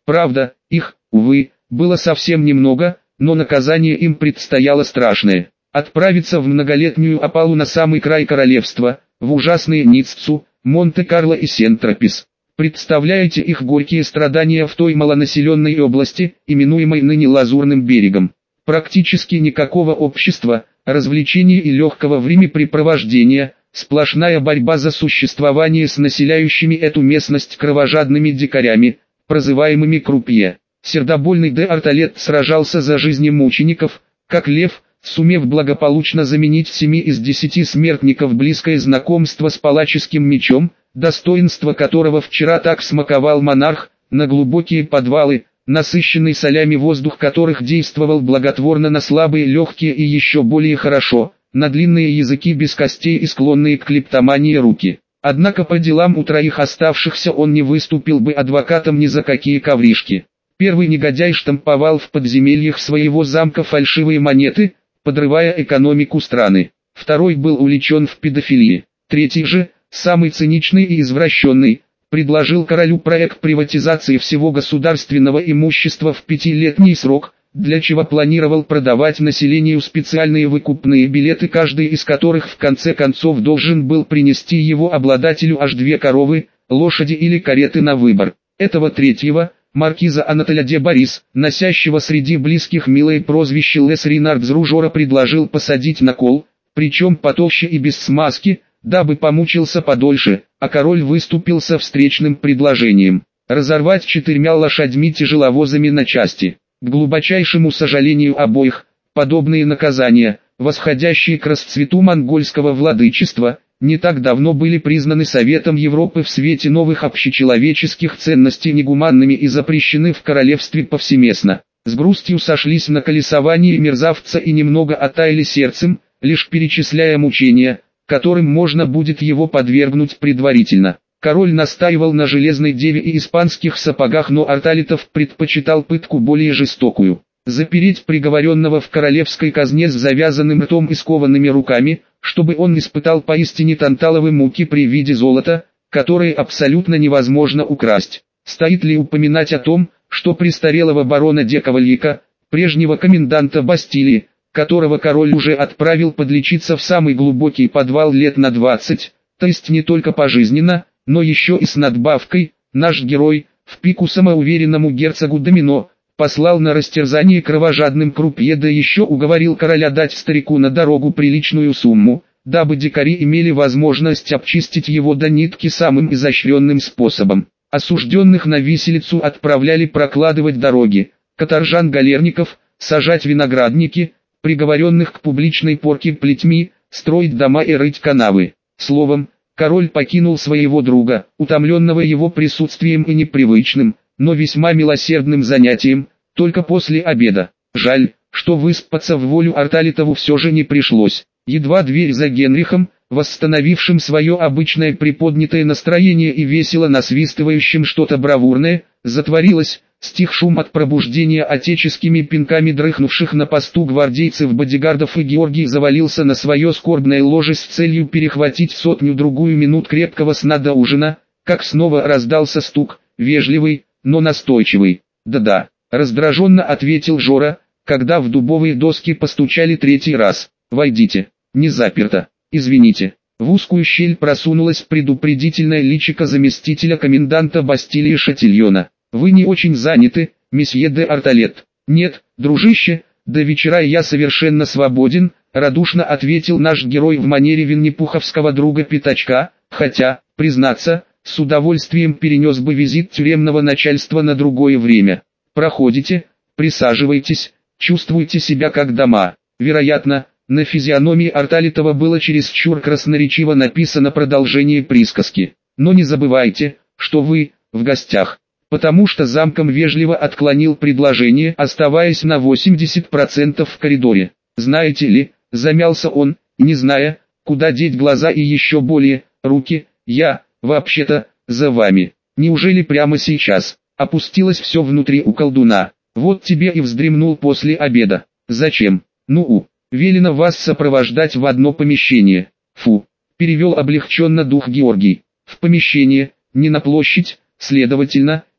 Правда, их, увы, было совсем немного, но наказание им предстояло страшное. Отправиться в многолетнюю опалу на самый край королевства, в ужасные Ниццу, Монте-Карло и Сент-Тропез. Представляете их горькие страдания в той малонаселенной области, именуемой ныне Лазурным берегом. Практически никакого общества, развлечений и легкого времяпрепровождения, сплошная борьба за существование с населяющими эту местность кровожадными дикарями, прозываемыми крупье. Сердобольный де Арталет сражался за жизни мучеников, как лев, сумев благополучно заменить 7 из 10 смертников близкое знакомство с палаческим мечом, достоинство которого вчера так смаковал монарх, на глубокие подвалы, насыщенный солями воздух которых действовал благотворно на слабые легкие и еще более хорошо, на длинные языки без костей и склонные к клептомании руки. Однако по делам у троих оставшихся он не выступил бы адвокатом ни за какие ковришки. Первый негодяй штамповал в подземельях своего замка фальшивые монеты, подрывая экономику страны. Второй был увлечен в педофилии. Третий же, самый циничный и извращенный, предложил королю проект приватизации всего государственного имущества в 5-летний срок, для чего планировал продавать населению специальные выкупные билеты, каждый из которых в конце концов должен был принести его обладателю аж 2 коровы, лошади или кареты на выбор. Этого третьего, маркиза Анатоля де Борис, носящего среди близких милое прозвище Лес Ринардс Ружора, предложил посадить на кол, причем потолще и без смазки, дабы помучился подольше, а король выступил со встречным предложением разорвать 4 лошадьми-тяжеловозами на части. К глубочайшему сожалению обоих, подобные наказания, восходящие к расцвету монгольского владычества, не так давно были признаны Советом Европы в свете новых общечеловеческих ценностей негуманными и запрещены в королевстве повсеместно. С грустью сошлись на колесовании мерзавца и немного оттаяли сердцем, лишь перечисляя мучения, которым можно будет его подвергнуть предварительно. Король настаивал на железной деве и испанских сапогах, но Арталитов предпочитал пытку более жестокую. Запереть приговоренного в королевской казне с завязанным ртом и скованными руками, чтобы он испытал поистине танталовые муки при виде золота, которое абсолютно невозможно украсть. Стоит ли упоминать о том, что престарелого барона де Кавальика, прежнего коменданта Бастилии, которого король уже отправил подлечиться в самый глубокий подвал лет на 20, то есть не только пожизненно, но еще и с надбавкой, наш герой, в пику самоуверенному герцогу Домино, послал на растерзание кровожадным крупье, да еще уговорил короля дать старику на дорогу приличную сумму, дабы дикари имели возможность обчистить его до нитки самым изощренным способом. Осужденных на виселицу отправляли прокладывать дороги, каторжан-галерников, сажать виноградники, приговоренных к публичной порке плетьми, строить дома и рыть канавы. Словом, король покинул своего друга, утомленного его присутствием и непривычным, но весьма милосердным занятием, только после обеда. Жаль, что выспаться в волю Арталитову все же не пришлось. Едва дверь за Генрихом, восстановившим свое обычное приподнятое настроение и весело насвистывающим что-то бравурное, затворилась, стих шум от пробуждения отеческими пинками дрыхнувших на посту гвардейцев-бодигардов, и Георгий завалился на свое скорбное ложе с целью перехватить 100-другую минут крепкого сна до ужина, как снова раздался стук, вежливый, но настойчивый. «Да-да», — раздраженно ответил Жора, когда в дубовые доски постучали 3-й раз. «Войдите, не заперто, извините». В узкую щель просунулась предупредительное личико заместителя коменданта Бастилии Шатильона. «Вы не очень заняты, месье де Арталет?» «Нет, дружище, до вечера я совершенно свободен», — радушно ответил наш герой в манере винни-пуховского друга Пятачка, хотя, признаться, с удовольствием перенес бы визит тюремного начальства на другое время. «Проходите, присаживайтесь, чувствуйте себя как дома». Вероятно, на физиономии Арталитова было чересчур красноречиво написано продолжение присказки. «Но не забывайте, что вы в гостях», потому что замком вежливо отклонил предложение, оставаясь на 80% в коридоре. «Знаете ли», замялся он, не зная, куда деть глаза и еще более, руки, «я, вообще-то, за вами. Неужели прямо сейчас?» Опустилось все внутри у колдуна. «Вот тебе и вздремнул после обеда. Зачем? Ну, велено вас сопровождать в одно помещение». «Фу», перевел облегченно дух Георгий. «В помещение, не на площадь, следовательно,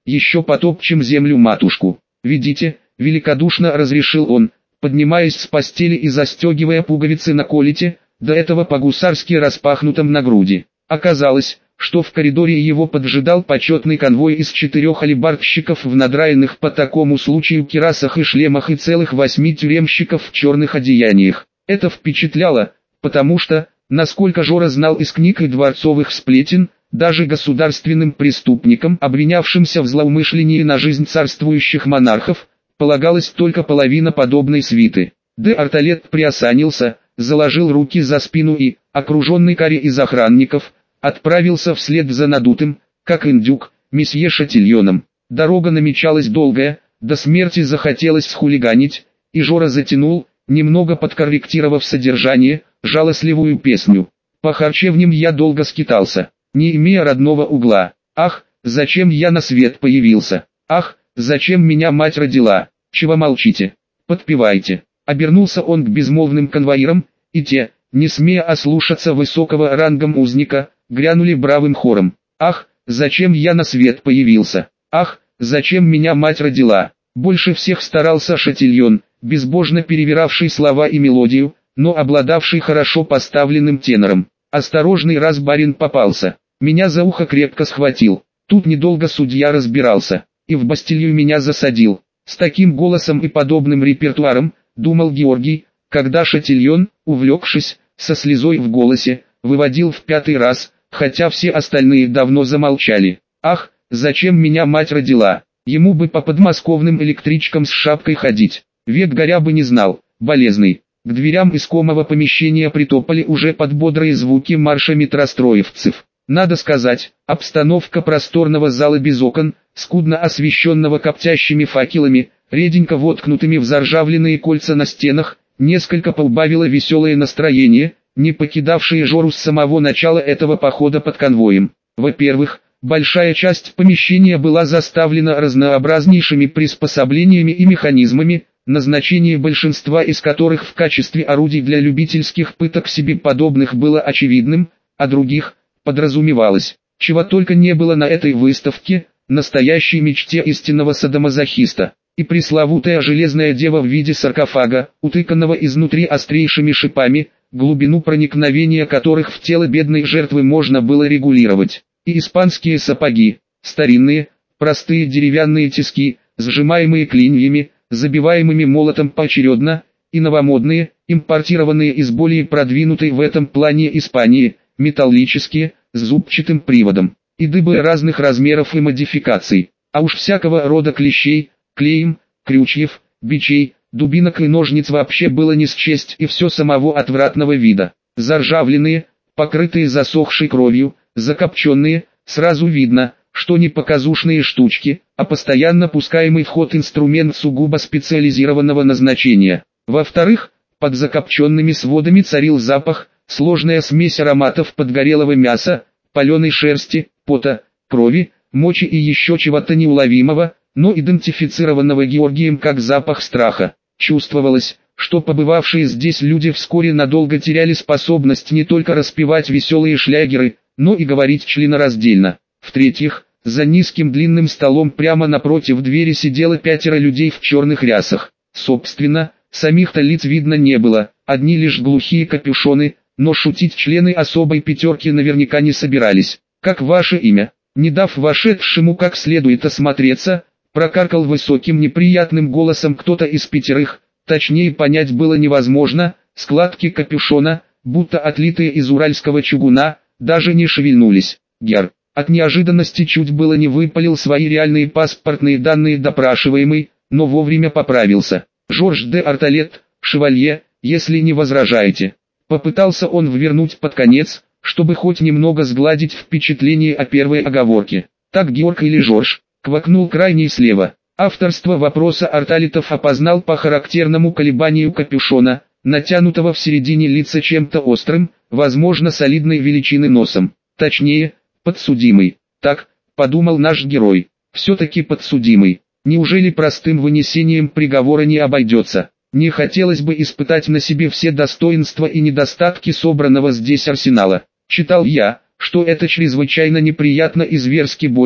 еще потопчем землю-матушку. Ведите, великодушно разрешил он, поднимаясь с постели и застегивая пуговицы на колете, до этого по-гусарски распахнутом на груди. Оказалось, что в коридоре его поджидал почетный конвой из 4 алибардщиков в надраенных по такому случаю кирасах и шлемах и целых 8 тюремщиков в черных одеяниях. Это впечатляло, потому что, насколько Жора знал из книг и дворцовых сплетен, даже государственным преступникам, обвинявшимся в злоумышлении на жизнь царствующих монархов, полагалась только половина подобной свиты. Де Арталет приосанился, заложил руки за спину и, окруженный каре из охранников, отправился вслед за надутым, как индюк, месье Шатильоном. Дорога намечалась долгая, до смерти захотелось схулиганить, и Жора затянул, немного подкорректировав содержание, жалостливую песню. По харчевням я долго скитался, не имея родного угла. Ах, зачем я на свет появился? Ах, зачем меня мать родила? Чего молчите? Подпевайте. Обернулся он к безмолвным конвоирам, и те, не смея ослушаться высокого рангом узника, грянули бравым хором. Ах, зачем я на свет появился? Ах, зачем меня мать родила? Больше всех старался Шатильон, безбожно перевиравший слова и мелодию, но обладавший хорошо поставленным тенором. Осторожный раз барин попался, меня за ухо крепко схватил. Тут недолго судья разбирался, и в Бастилию меня засадил. С таким голосом и подобным репертуаром, думал Георгий, когда Шатильон, увлекшись, со слезой в голосе, выводил в 5-й раз, хотя все остальные давно замолчали. Ах, зачем меня мать родила? Ему бы по подмосковным электричкам с шапкой ходить. Век горя бы не знал, болезный. К дверям искомого помещения притопали уже под бодрые звуки марша метростроевцев. Надо сказать, обстановка просторного зала без окон, скудно освещенного коптящими факелами, реденько воткнутыми в заржавленные кольца на стенах, несколько поубавило веселое настроение, не покидавшее Жору с самого начала этого похода под конвоем. Во-первых, большая часть помещения была заставлена разнообразнейшими приспособлениями и механизмами, назначение большинства из которых в качестве орудий для любительских пыток себе подобных было очевидным, а других, подразумевалось, чего только не было на этой выставке, настоящей мечте истинного садомазохиста. И пресловутая железная дева в виде саркофага, утыканного изнутри острейшими шипами, глубину проникновения которых в тело бедной жертвы можно было регулировать. И испанские сапоги, старинные, простые деревянные тиски, сжимаемые клиньями, забиваемыми молотом поочередно, и новомодные, импортированные из более продвинутой в этом плане Испании, металлические, с зубчатым приводом, и дыбы разных размеров и модификаций, а уж всякого рода клещей, клеем, крючьев, бичей, дубинок и ножниц вообще было не счесть, и все самого отвратного вида. Заржавленные, покрытые засохшей кровью, закопченные, сразу видно, что не показушные штучки, а постоянно пускаемый в ход инструмент сугубо специализированного назначения. Во-вторых, под закопченными сводами царил запах, сложная смесь ароматов подгорелого мяса, паленой шерсти, пота, крови, мочи и еще чего-то неуловимого, но идентифицированного Георгием как запах страха. Чувствовалось, что побывавшие здесь люди вскоре надолго теряли способность не только распевать веселые шлягеры, но и говорить членораздельно. В-третьих, за низким длинным столом прямо напротив двери сидело 5 людей в черных рясах. Собственно, самих-то лиц видно не было, одни лишь глухие капюшоны, но шутить члены особой пятерки наверняка не собирались. «Как ваше имя?» Не дав вошедшему как следует осмотреться, прокаркал высоким неприятным голосом кто-то из 5, точнее понять было невозможно, складки капюшона, будто отлитые из уральского чугуна, даже не шевельнулись. Гер. От неожиданности чуть было не выпалил свои реальные паспортные данные допрашиваемый, но вовремя поправился. Жорж де Арталет, шевалье, если не возражаете. Попытался он ввернуть под конец, чтобы хоть немного сгладить впечатление о первой оговорке. Так Георг или Жорж, квакнул крайний слева. Авторство вопроса Арталетов опознал по характерному колебанию капюшона, натянутого в середине лица чем-то острым, возможно солидной величины носом. Точнее, подсудимый. Так, подумал наш герой, все-таки подсудимый. Неужели простым вынесением приговора не обойдется? Не хотелось бы испытать на себе все достоинства и недостатки собранного здесь арсенала. Читал я, что это чрезвычайно неприятно и зверски больно,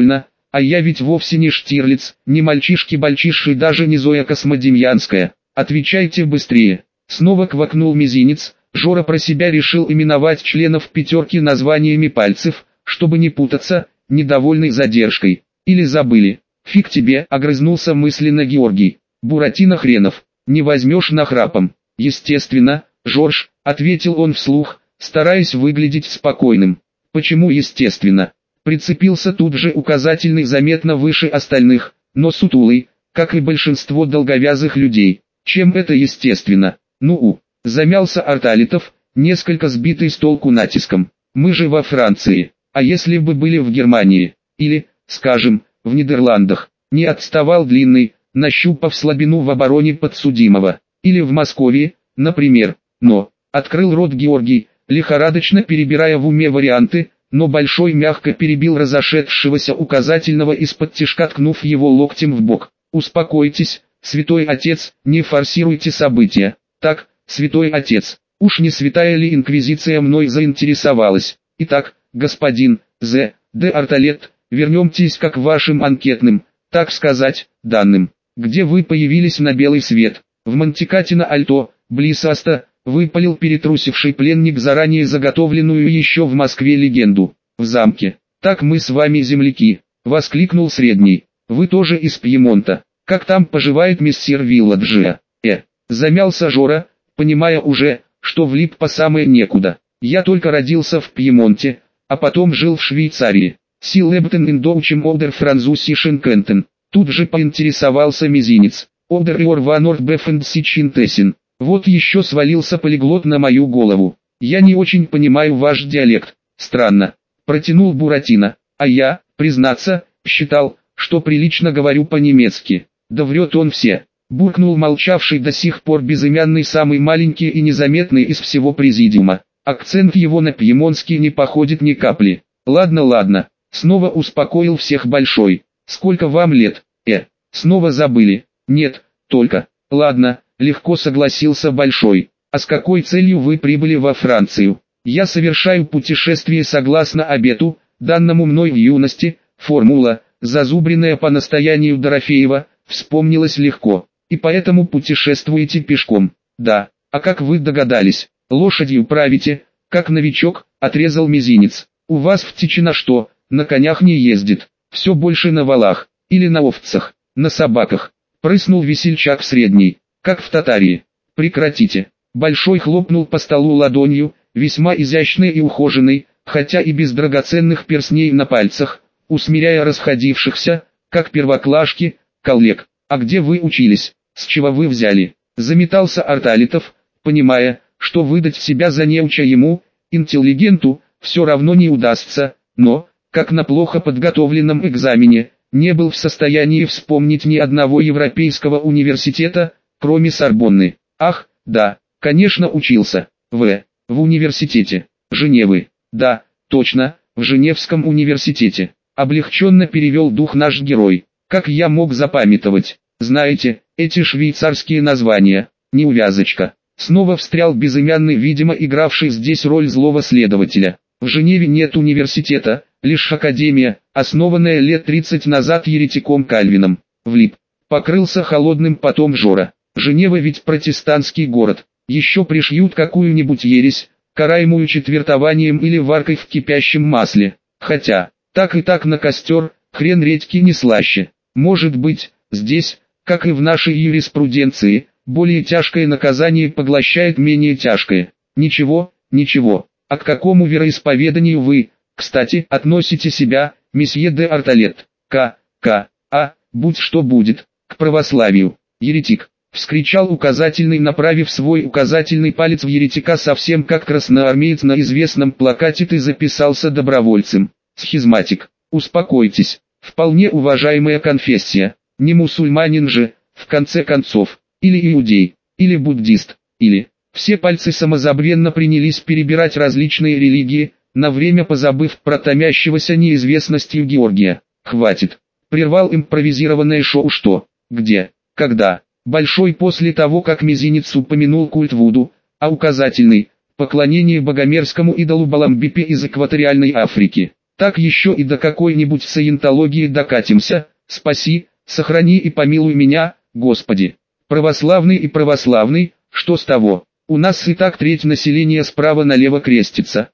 А я ведь вовсе не Штирлиц, не мальчишки-бальчиши и даже не Зоя Космодемьянская. Отвечайте быстрее. Снова квакнул мизинец. Жора про себя решил именовать членов пятерки названиями пальцев, чтобы не путаться, недовольный задержкой. Или забыли. Фиг тебе, огрызнулся мысленно Георгий. Буратино хренов, не возьмешь нахрапом. Естественно, Жорж, ответил он вслух, стараясь выглядеть спокойным. Почему естественно? Прицепился тут же указательный заметно выше остальных, но сутулый, как и большинство долговязых людей. Чем это естественно? Замялся Арталитов, несколько сбитый с толку натиском. Мы же во Франции, а если бы были в Германии, или, скажем, в Нидерландах, не отставал Длинный, нащупав слабину в обороне подсудимого, или в Москве, например, но, открыл рот Георгий, лихорадочно перебирая в уме варианты, но Большой мягко перебил разошедшегося указательного из-под тишка, ткнув его локтем в бок. Успокойтесь, святой отец, не форсируйте события. Так, святой отец, уж не святая ли инквизиция мной заинтересовалась? Итак, господин З. Д. Арталет, вернемтесь к вашим анкетным, так сказать, данным. Где вы появились на белый свет? В Монтекатино-Альто, близ Аста, выпалил перетрусивший пленник заранее заготовленную еще в Москве легенду. В замке. Так мы с вами земляки, воскликнул Средний. Вы тоже из Пьемонта. Как там поживает миссир Вилладжиа? Замялся Жора, понимая уже, что влип по самое некуда. Я только родился в Пьемонте, а потом жил в Швейцарии. Силэбтен индоучим одер франзусишен кентен. Тут же поинтересовался мизинец. Одер иор ванорт бефенд сичинтесин. Вот еще свалился полиглот на мою голову. Я не очень понимаю ваш диалект. Странно. Протянул Буратино. А я, признаться, считал, что прилично говорю по-немецки. Да врет он все. Буркнул молчавший до сих пор безымянный самый маленький и незаметный из всего президиума. Акцент его на пьемонский не походит ни капли. Ладно. Снова успокоил всех Большой. Сколько вам лет? Снова забыли. Нет, только. Ладно, легко согласился Большой. А с какой целью вы прибыли во Францию? Я совершаю путешествие согласно обету, данному мной в юности. Формула, зазубренная по настоянию Дорофеева, вспомнилась легко. И поэтому путешествуете пешком. Да, а как вы догадались? Лошадью правите, как новичок, отрезал мизинец. У вас в Тичино что, на конях не ездит? Все больше на валах, или на овцах, на собаках. Прыснул весельчак Средний, как в Татарии. Прекратите. Большой хлопнул по столу ладонью, весьма изящный и ухоженный, хотя и без драгоценных перстней на пальцах, усмиряя расходившихся, как первоклашки, коллег. А где вы учились? С чего вы взяли? Заметался Арталитов, понимая, что выдать себя за неуча ему, интеллигенту, все равно не удастся, но, как на плохо подготовленном экзамене, не был в состоянии вспомнить ни одного европейского университета, кроме Сорбонны. Ах, да, конечно учился. В университете Женевы. Да, точно, в Женевском университете. Облегченно перевел дух наш герой. Как я мог запамятовать? Знаете, эти швейцарские названия, неувязочка. Снова встрял безымянный, видимо игравший здесь роль злого следователя. В Женеве нет университета, лишь академия, основанная лет 30 назад еретиком Кальвином. Влип. Покрылся холодным потом Жора. Женева ведь протестантский город. Еще пришьют какую-нибудь ересь, караемую четвертованием или варкой в кипящем масле. Хотя, так и так на костер, хрен редьки не слаще. Может быть, здесь, как и в нашей юриспруденции, более тяжкое наказание поглощает менее тяжкое. Ничего. А к какому вероисповеданию вы, кстати, относите себя, месье де Арталет? Будь что будет, к православию. Еретик, вскричал указательный, направив свой указательный палец в еретика, совсем как красноармеец на известном плакате. Ты записался добровольцем. Схизматик, успокойтесь, вполне уважаемая конфессия, не мусульманин же, в конце концов, или иудей, или буддист, или... Все пальцы самозабвенно принялись перебирать различные религии, на время позабыв про томящегося неизвестностью Георгия. Хватит. Прервал импровизированное шоу что, где, когда. Большой после того, как мизинец упомянул культ Вуду, а указательный – поклонение богомерзкому идолу Баламбипе из экваториальной Африки. Так еще и до какой-нибудь саентологии докатимся. Спаси, сохрани и помилуй меня, Господи. Православный и православный, что с того? У нас и так треть населения справа налево крестится.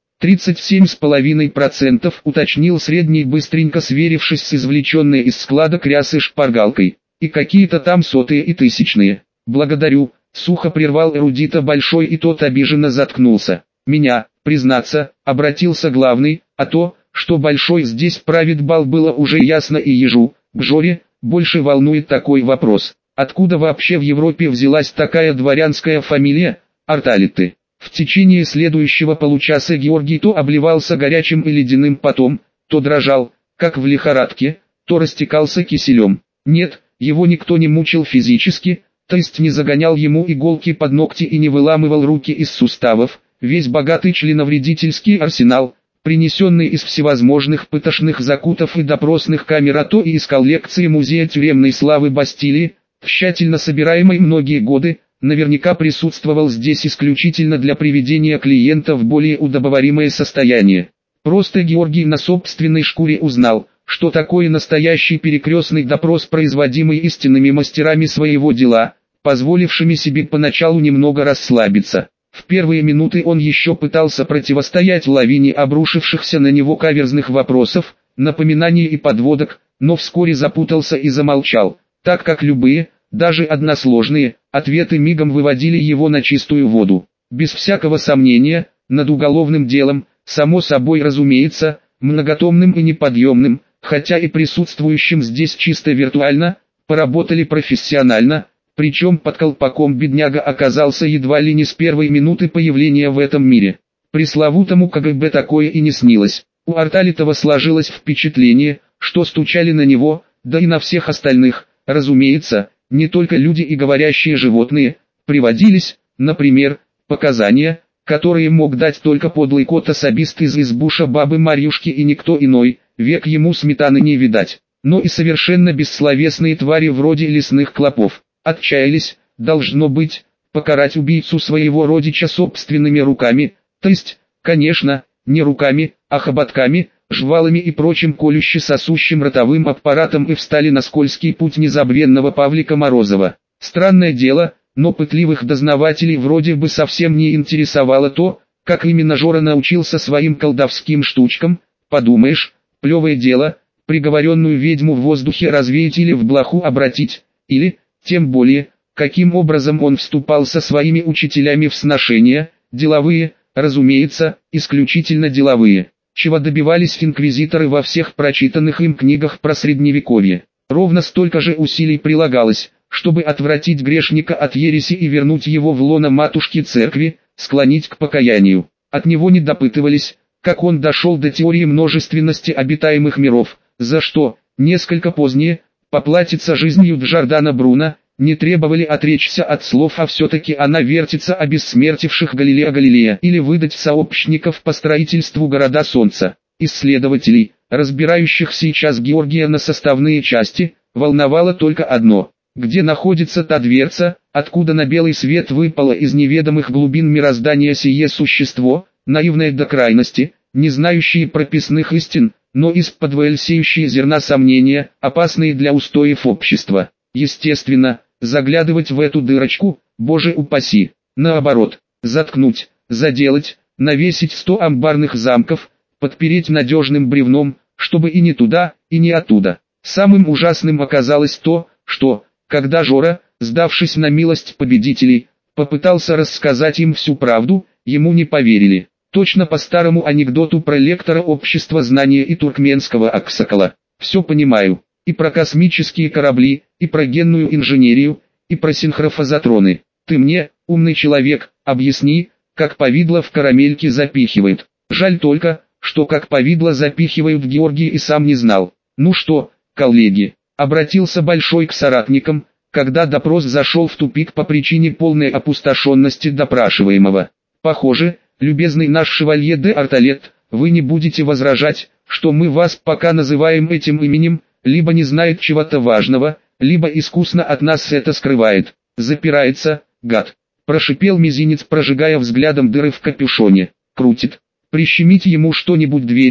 37,5% уточнил средний, быстренько сверившись с извлеченной из складок рясы шпаргалкой. И какие-то там сотые и тысячные. Благодарю, сухо прервал эрудита Большой, и тот обиженно заткнулся. Меня, признаться, обратился главный, а то, что Большой здесь правит бал, было уже ясно и ежу. Бжоре больше волнует такой вопрос: откуда вообще в Европе взялась такая дворянская фамилия Арталиты? В течение следующего получаса Георгий то обливался горячим и ледяным потом, то дрожал, как в лихорадке, то растекался киселем. Нет, его никто не мучил физически, то есть не загонял ему иголки под ногти и не выламывал руки из суставов. Весь богатый членовредительский арсенал, принесенный из всевозможных пытошных закутов и допросных камер, а то и из коллекции Музея тюремной славы Бастилии, тщательно собираемой многие годы, наверняка присутствовал здесь исключительно для приведения клиента в более удобоваримое состояние. Просто Георгий на собственной шкуре узнал, что такое настоящий перекрестный допрос, производимый истинными мастерами своего дела, позволившими себе поначалу немного расслабиться. В первые минуты он еще пытался противостоять лавине обрушившихся на него каверзных вопросов, напоминаний и подводок, но вскоре запутался и замолчал, так как любые, даже односложные, ответы мигом выводили его на чистую воду. Без всякого сомнения, над уголовным делом, само собой разумеется, многотомным и неподъемным, хотя и присутствующим здесь чисто виртуально, поработали профессионально, причем под колпаком бедняга оказался едва ли не с первой минуты появления в этом мире. Пресловутому КГБ такое и не снилось. У Арталитова сложилось впечатление, что стучали на него, да и на всех остальных, разумеется, не только люди и говорящие животные, приводились, например, показания, которые мог дать только подлый кот-особист из избуша бабы Марьюшки и никто иной, век ему сметаны не видать, но и совершенно бессловесные твари вроде лесных клопов. Отчаялись, должно быть, покарать убийцу своего родича собственными руками, то есть, конечно, не руками, а хоботками, жвалами и прочим колюще-сосущим ротовым аппаратом, и встали на скользкий путь незабвенного Павлика Морозова. Странное дело, но пытливых дознавателей вроде бы совсем не интересовало то, как именно Жора научился своим колдовским штучкам. Подумаешь, плевое дело, приговоренную ведьму в воздухе развеять или в блоху обратить, или, тем более, каким образом он вступал со своими учителями в сношения, деловые, разумеется, исключительно деловые, чего добивались инквизиторы во всех прочитанных им книгах про средневековье. Ровно столько же усилий прилагалось, чтобы отвратить грешника от ереси и вернуть его в лоно матушки церкви, склонить к покаянию. От него не допытывались, как он дошел до теории множественности обитаемых миров, за что, несколько позднее, поплатится жизнью Джордано Бруно, не требовали отречься от слов «а все-таки она вертится» обессмертивших Галилео Галилея, или выдать сообщников по строительству города Солнца. Исследователей, разбирающих сейчас Георгия на составные части, волновало только одно: где находится та дверца, откуда на белый свет выпало из неведомых глубин мироздания сие существо, наивное до крайности, не знающие прописных истин, но из-под сеющие зерна сомнения, опасные для устоев общества. Естественно, заглядывать в эту дырочку, боже упаси, наоборот, заткнуть, заделать, навесить 100 амбарных замков, подпереть надежным бревном, чтобы и не туда, и не оттуда. Самым ужасным оказалось то, что, когда Жора, сдавшись на милость победителей, попытался рассказать им всю правду, ему не поверили. Точно по старому анекдоту про лектора общества знания и туркменского аксакала. Все понимаю. И про космические корабли, и про генную инженерию, и про синхрофазотроны. Ты мне, умный человек, объясни, как повидло в карамельке запихивают. Жаль только, что как повидло запихивают Георгий и сам не знал. Ну что, коллеги, обратился Большой к соратникам, когда допрос зашел в тупик по причине полной опустошенности допрашиваемого. Похоже, любезный наш шевалье де Арталет, вы не будете возражать, что мы вас пока называем этим именем, либо не знает чего-то важного, либо искусно от нас это скрывает. Запирается, гад. Прошипел мизинец, прожигая взглядом дыры в капюшоне. Крутит. Прищемите ему что-нибудь дверью,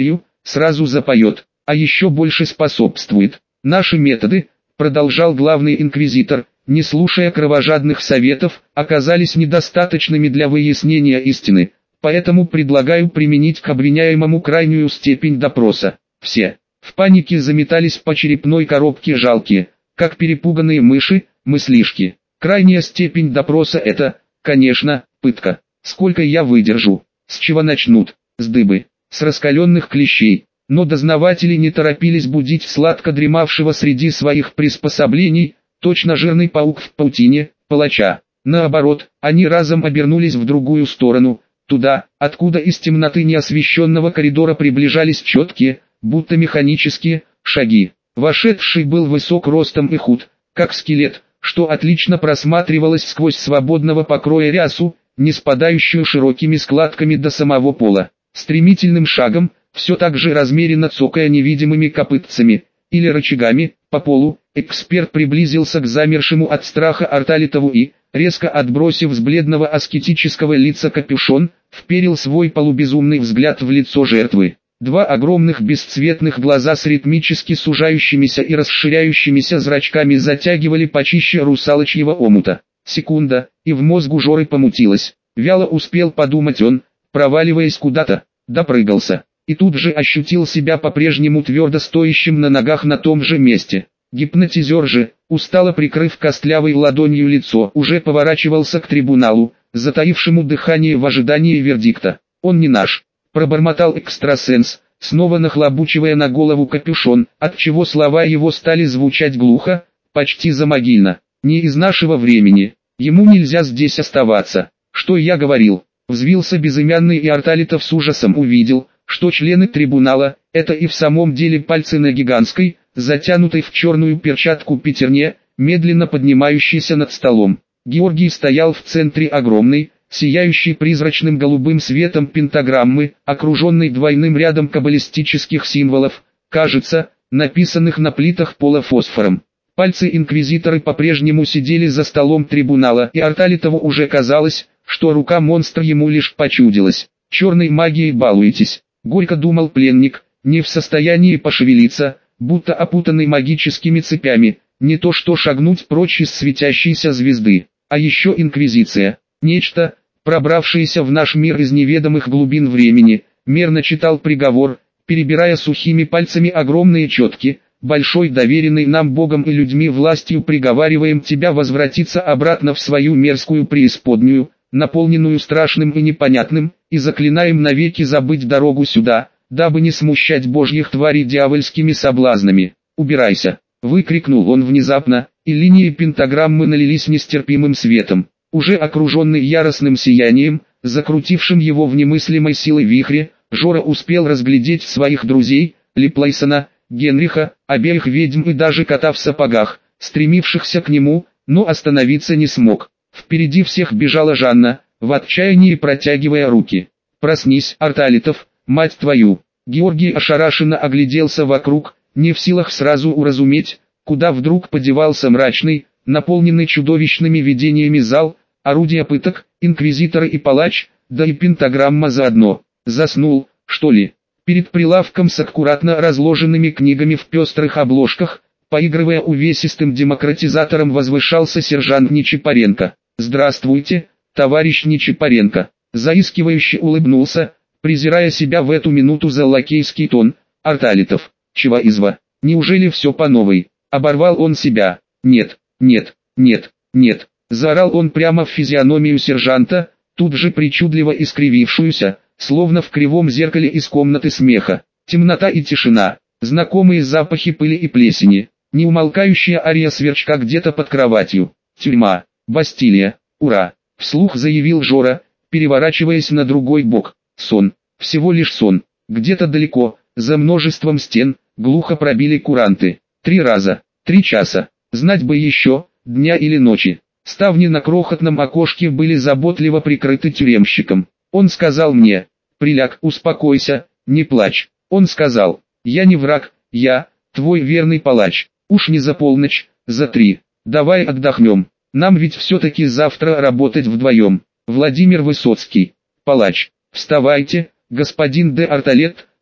сразу запоет, а еще больше способствует. Наши методы, продолжал главный инквизитор, не слушая кровожадных советов, оказались недостаточными для выяснения истины, поэтому предлагаю применить к обвиняемому крайнюю степень допроса. Все в панике заметались по черепной коробке жалкие, как перепуганные мыши, мыслишки. Крайняя степень допроса — это, конечно, пытка. Сколько я выдержу? С чего начнут? С дыбы, с раскаленных клещей. Но дознаватели не торопились будить сладко дремавшего среди своих приспособлений, точно жирный паук в паутине, палача. Наоборот, они разом обернулись в другую сторону, туда, откуда из темноты неосвещенного коридора приближались четкие, будто механические, шаги. Вошедший был высок ростом и худ, как скелет, что отлично просматривалось сквозь свободного покроя рясу, не спадающую широкими складками до самого пола. Стремительным шагом, все так же размеренно цокая невидимыми копытцами, или рычагами, по полу, эксперт приблизился к замершему от страха Арталитову и, резко отбросив с бледного аскетического лица капюшон, вперил свой полубезумный взгляд в лицо жертвы. Два огромных бесцветных глаза с ритмически сужающимися и расширяющимися зрачками затягивали почище русалочьего омута. Секунда, и в мозгу Жоры помутилось. Вяло успел подумать он, проваливаясь куда-то, допрыгался. И тут же ощутил себя по-прежнему твердо стоящим на ногах на том же месте. Гипнотизер же, устало прикрыв костлявой ладонью лицо, уже поворачивался к трибуналу, затаившему дыхание в ожидании вердикта. «Он не наш», — пробормотал экстрасенс, снова нахлобучивая на голову капюшон, отчего слова его стали звучать глухо, почти замогильно. «Не из нашего времени, ему нельзя здесь оставаться». «Что я говорил?» — взвился безымянный, и Арталитов с ужасом увидел, что члены трибунала — это и в самом деле пальцы на гигантской, затянутой в черную перчатку пятерне, медленно поднимающейся над столом. Георгий стоял в центре огромной, сияющей призрачным голубым светом пентаграммы, окруженной двойным рядом каббалистических символов, кажется, написанных на плитах пола фосфором. Пальцы инквизиторы по-прежнему сидели за столом трибунала, и Арталитову уже казалось, что рука монстра ему лишь почудилась. «Черной магией балуетесь», — горько думал пленник, не в состоянии пошевелиться, будто опутанный магическими цепями, не то что шагнуть прочь из светящейся звезды. А еще инквизиция, нечто, пробравшееся в наш мир из неведомых глубин времени, мерно читал приговор, перебирая сухими пальцами огромные четки. «Большой доверенный нам Богом и людьми властью приговариваем тебя возвратиться обратно в свою мерзкую преисподнюю, наполненную страшным и непонятным, и заклинаем навеки забыть дорогу сюда, дабы не смущать божьих тварей дьявольскими соблазнами. Убирайся!» — выкрикнул он внезапно, и линии пентаграммы налились нестерпимым светом. Уже окруженный яростным сиянием, закрутившим его в немыслимой силой вихре, Жора успел разглядеть своих друзей, Липлайсона, Генриха, обеих ведьм и даже кота в сапогах, стремившихся к нему, но остановиться не смог. Впереди всех бежала Жанна, в отчаянии протягивая руки. «Проснись, Арталитов, мать твою!» Георгий ошарашенно огляделся вокруг, не в силах сразу уразуметь, куда вдруг подевался мрачный, наполненный чудовищными видениями зал, орудия пыток, инквизиторы и палач, да и пентаграмма заодно. Заснул, что ли? Перед прилавком с аккуратно разложенными книгами в пестрых обложках, поигрывая увесистым демократизатором, возвышался сержант Нечипаренко. «Здравствуйте, товарищ Нечипаренко!» Заискивающе улыбнулся, презирая себя в эту минуту за лакейский тон, Арталитов. «Чего изва? Неужели все по новой?» Оборвал он себя. «Нет, нет, нет, нет!» Заорал он прямо в физиономию сержанта, тут же причудливо искривившуюся, словно в кривом зеркале из комнаты смеха. Темнота и тишина, знакомые запахи пыли и плесени, неумолкающая ария сверчка где-то под кроватью. «Тюрьма, Бастилия, ура!» — вслух заявил Жора, переворачиваясь на другой бок. Сон, всего лишь сон. Где-то далеко, за множеством стен, глухо пробили куранты. 3 раза, 3 часа, знать бы еще, дня или ночи. Ставни на крохотном окошке были заботливо прикрыты тюремщиком. Он сказал мне: «Приляг, успокойся, не плачь». Он сказал: «Я не враг, я, твой верный палач. Уж не за полночь, за 3. Давай отдохнем. Нам ведь все-таки завтра работать вдвоем». Владимир Высоцкий. Палач. «Вставайте, господин де Арталет»,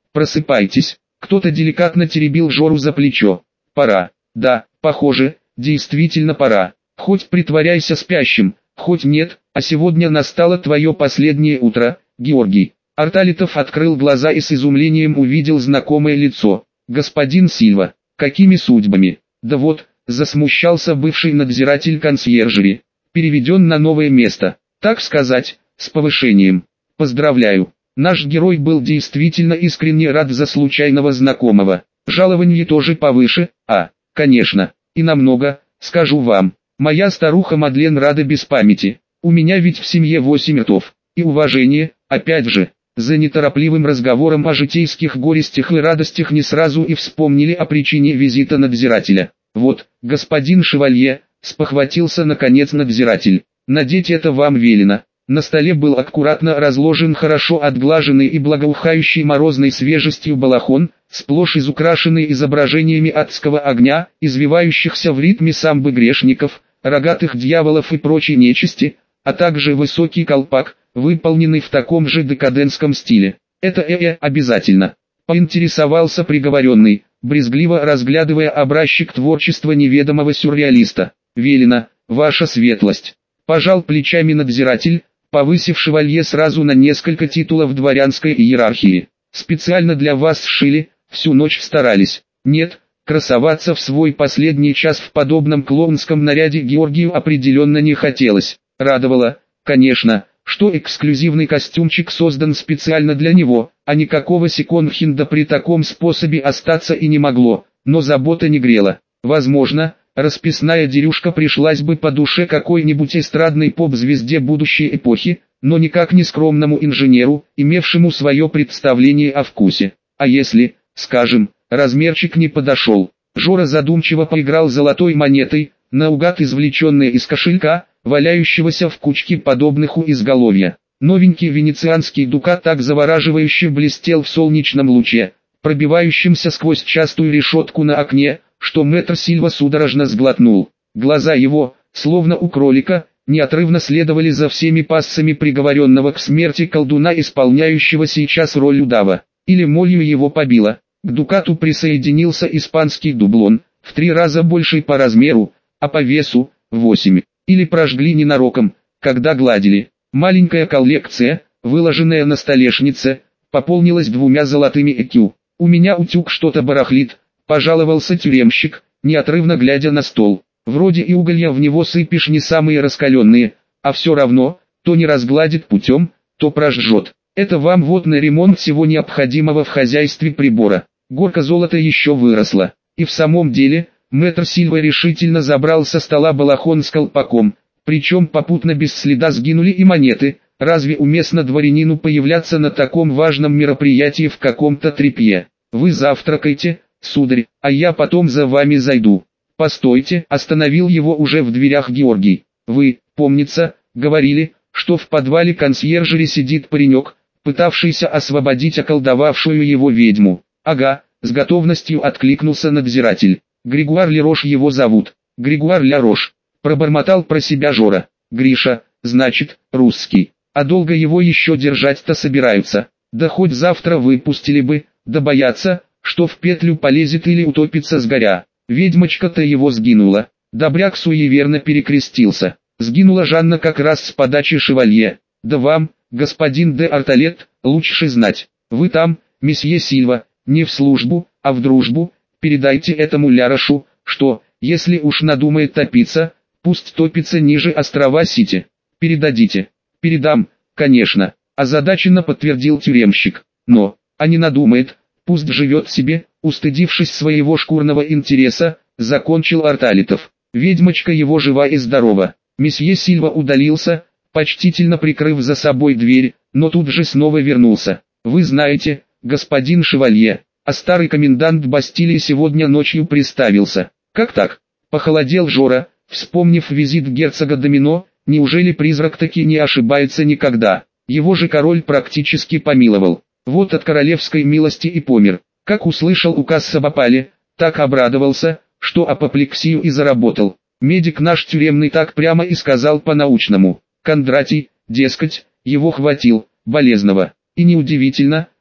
Просыпайтесь. Кто-то деликатно теребил Жору за плечо. Пора. Да, похоже, действительно пора. Хоть притворяйся спящим, хоть нет, а сегодня настало твое последнее утро, Георгий. Арталитов открыл глаза и с изумлением увидел знакомое лицо. Господин Сильва, какими судьбами? Да вот, засмущался бывший надзиратель консьержери. Переведен на новое место, так сказать, с повышением. Поздравляю. Наш герой был действительно искренне рад за случайного знакомого. Жалование тоже повыше, конечно, и намного, скажу вам. Моя старуха Мадлен рада без памяти. У меня ведь в семье 8 ртов. И уважение, опять же, за неторопливым разговором о житейских горестях и радостях не сразу и вспомнили о причине визита надзирателя. Вот, господин шевалье, спохватился наконец надзиратель. Надеть это вам велено. На столе был аккуратно разложен хорошо отглаженный и благоухающий морозной свежестью балахон, сплошь изукрашенный изображениями адского огня, извивающихся в ритме самбы грешников, рогатых дьяволов и прочей нечисти, а также высокий колпак, выполненный в таком же декадентском стиле. Это обязательно. Поинтересовался приговоренный, брезгливо разглядывая образчик творчества неведомого сюрреалиста. Велено, ваша светлость. Пожал плечами надзиратель, повысив шевалье сразу на несколько титулов дворянской иерархии. Специально для вас сшили, всю ночь старались. Нет, красоваться в свой последний час в подобном клоунском наряде Георгию определенно не хотелось. Радовало, конечно, что эксклюзивный костюмчик создан специально для него, а никакого секонд-хенда при таком способе остаться и не могло, но забота не грела. Возможно, расписная дерюшка пришлась бы по душе какой-нибудь эстрадной поп-звезде будущей эпохи, но никак не скромному инженеру, имевшему свое представление о вкусе. А если, скажем, размерчик не подошел? Жора задумчиво поиграл золотой монетой, наугад извлеченной из кошелька, валяющегося в кучке подобных у изголовья. Новенький венецианский дукат так завораживающе блестел в солнечном луче, пробивающемся сквозь частую решетку на окне, что мэтр Сильва судорожно сглотнул. Глаза его, словно у кролика, неотрывно следовали за всеми пассами приговоренного к смерти колдуна, исполняющего сейчас роль удава. Или молью его побило. К дукату присоединился испанский дублон, в 3 раза больший по размеру, а по весу – 8. Или прожгли ненароком, когда гладили. Маленькая коллекция, выложенная на столешнице, пополнилась 2 золотыми ЭКЮ. «У меня утюг что-то барахлит», — пожаловался тюремщик, неотрывно глядя на стол. «Вроде и уголья в него сыпешь не самые раскаленные, а все равно, то не разгладит путем, то прожжет. Это вам вот на ремонт всего необходимого в хозяйстве прибора». Горка золота еще выросла. И в самом деле, мэтр Сильва решительно забрал со стола балахон с колпаком, причем попутно без следа сгинули и монеты. Разве уместно дворянину появляться на таком важном мероприятии в каком-то тряпье? «Вы завтракайте, сударь, а я потом за вами зайду». «Постойте», — остановил его уже в дверях Георгий. «Вы, помнится, говорили, что в подвале консьержери сидит паренек, пытавшийся освободить околдовавшую его ведьму». «Ага», — с готовностью откликнулся надзиратель. «Григуар Лерош его зовут». «Григуар Лерош», — пробормотал про себя Жора. «Гриша, значит, русский. А долго его еще держать-то собираются? Да хоть завтра выпустили бы, да боятся, что в петлю полезет или утопится с горя. Ведьмочка-то его сгинула». Добряк суеверно перекрестился. «Сгинула Жанна как раз с подачи шевалье. Да вам, господин де Арталет, лучше знать. Вы там, месье Сильва, не в службу, а в дружбу. Передайте этому Лярошу, что, если уж надумает топиться, пусть топится ниже острова Сити. Передадите». «Передам, конечно», — озадаченно подтвердил тюремщик. «Но, а не надумает, пусть живет себе», устыдившись своего шкурного интереса, закончил Арталитов. «Ведьмочка его жива и здорова». Месье Сильва удалился, почтительно прикрыв за собой дверь, но тут же снова вернулся. «Вы знаете, господин шевалье, а старый комендант Бастилии сегодня ночью приставился». «Как так?» — похолодел Жора, вспомнив визит герцога Домино. Неужели призрак таки не ошибается никогда? Его же король практически помиловал. Вот от королевской милости и помер. Как услышал указ об опале, так обрадовался, что апоплексию и заработал. Медик наш тюремный так прямо и сказал по-научному. Кондратий, дескать, его хватил, болезного. И неудивительно,